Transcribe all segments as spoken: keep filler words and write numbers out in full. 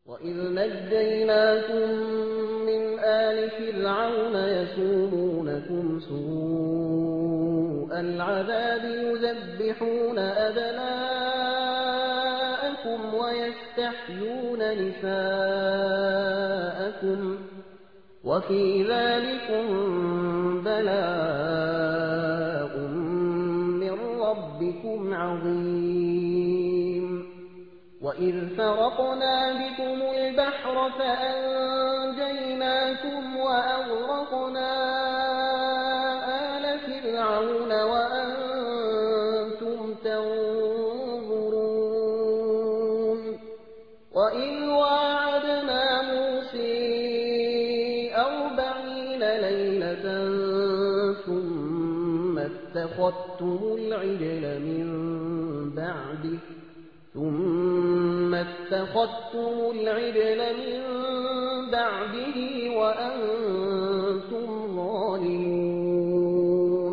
وَإِذْ نَجَّيْنَاكُم مِّنْ آلِ فِرْعَوْنَ يَسُومُونَكُمْ سُوءَ الْعَذَابِ يُذَبِّحُونَ أَبْنَاءَكُمْ وَيَسْتَحْيُونَ نِسَاءَكُمْ ۚ وَفِي ذَٰلِكُم بَلَاءٌ مِّن رَّبِّكُمْ عَظِيمٌ. وَإِذْ فَرَقْنَا بِكُمُ الْبَحْرَ فَأَنجَيْنَاكُمْ وَأَغْرَقْنَا آلَ فِرْعَوْنَ وَأَنتُمْ تَنظُرُونَ. وَإِذْ وَاعَدْنَا مُوسَىٰ أَرْبَعِينَ لَيْلَةً ثُمَّ اتَّخَذْتُمُ الْعِجْلَ مِن بَعْدِهِ ثُمَّ اتَّخَذْتُمُ الْعِجْلَ مِن بَعْدِهِ وَأَنتُمْ ظَالِمُونَ.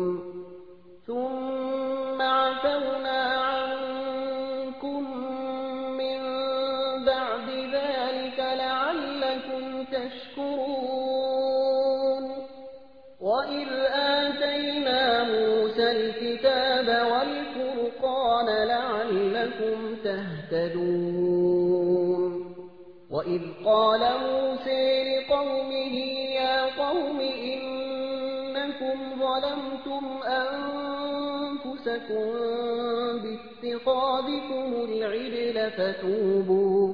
ثُمَّ عَفَوْنَا عَنكُم مِّن بَعْدِ ذَٰلِكَ لَعَلَّكُمْ تَشْكُرُونَ. وَإِذْ آتَيْنَا مُوسَى الْكِتَابَ وَالْفُرْقَانَ لَعَلَّكُمْ تَهْتَدُونَ. وَإِذْ قَالَ مُوسَىٰ لِقَوْمِهِ يَا قَوْمِ إِنَّكُمْ ظَلَمْتُمْ أَنفُسَكُم بِاتِّخَاذِكُمُ الْعِجْلَ فَتُوبُوا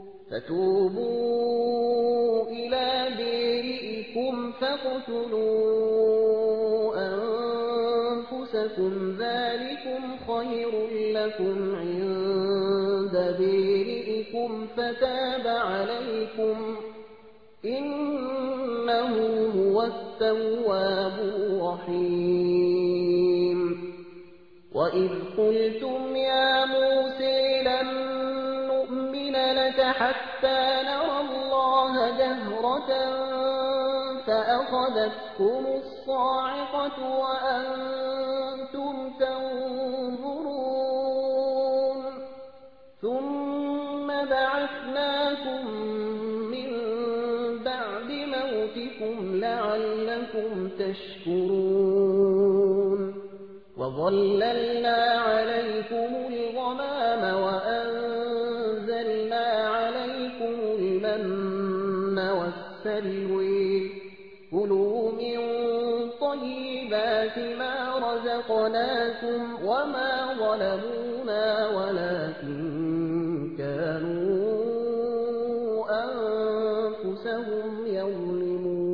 فَتُوبُوا إِلَىٰ بَارِئِكُمْ فَاقْتُلُوا أَنفُسَكُمْ ذَٰلِكُمْ خَيْرٌ لَّكُمْ عِندَ بَارِئِكُمْ فَتَابَ عَلَيْكُمْ ۚ إِنَّهُ هُوَ التَّوَّابُ الرَّحِيمُ. وَإِذْ قُلْتُمْ يَا مُوسَىٰ لَن نُّؤْمِنَ لَكَ حَتَّىٰ نَرَى اللَّهَ جَهْرَةً فَأَخَذَتْكُمُ الصَّاعِقَةُ وَأَنتُمْ تَنظُرُونَ. ثُمَّ بَعَثْنَاكُم مِّن بَعْدِ مَوْتِكُمْ لَعَلَّكُمْ تَشْكُرُونَ. وَظَلَّلْنَا عَلَيْكُمُ الْغَمَامَ وَأَنزَلْنَا عَلَيْكُمُ الْمَنَّ وَالسَّلْوَىٰ ۖ كُلُوا مِن طَيِّبَاتِ مَا رَزَقْنَاكُمْ ۚ وَمَا ظَلَمُونَا وَلَٰكِن كَانُوا أَنفُسَهُمْ يَظْلِمُونَ.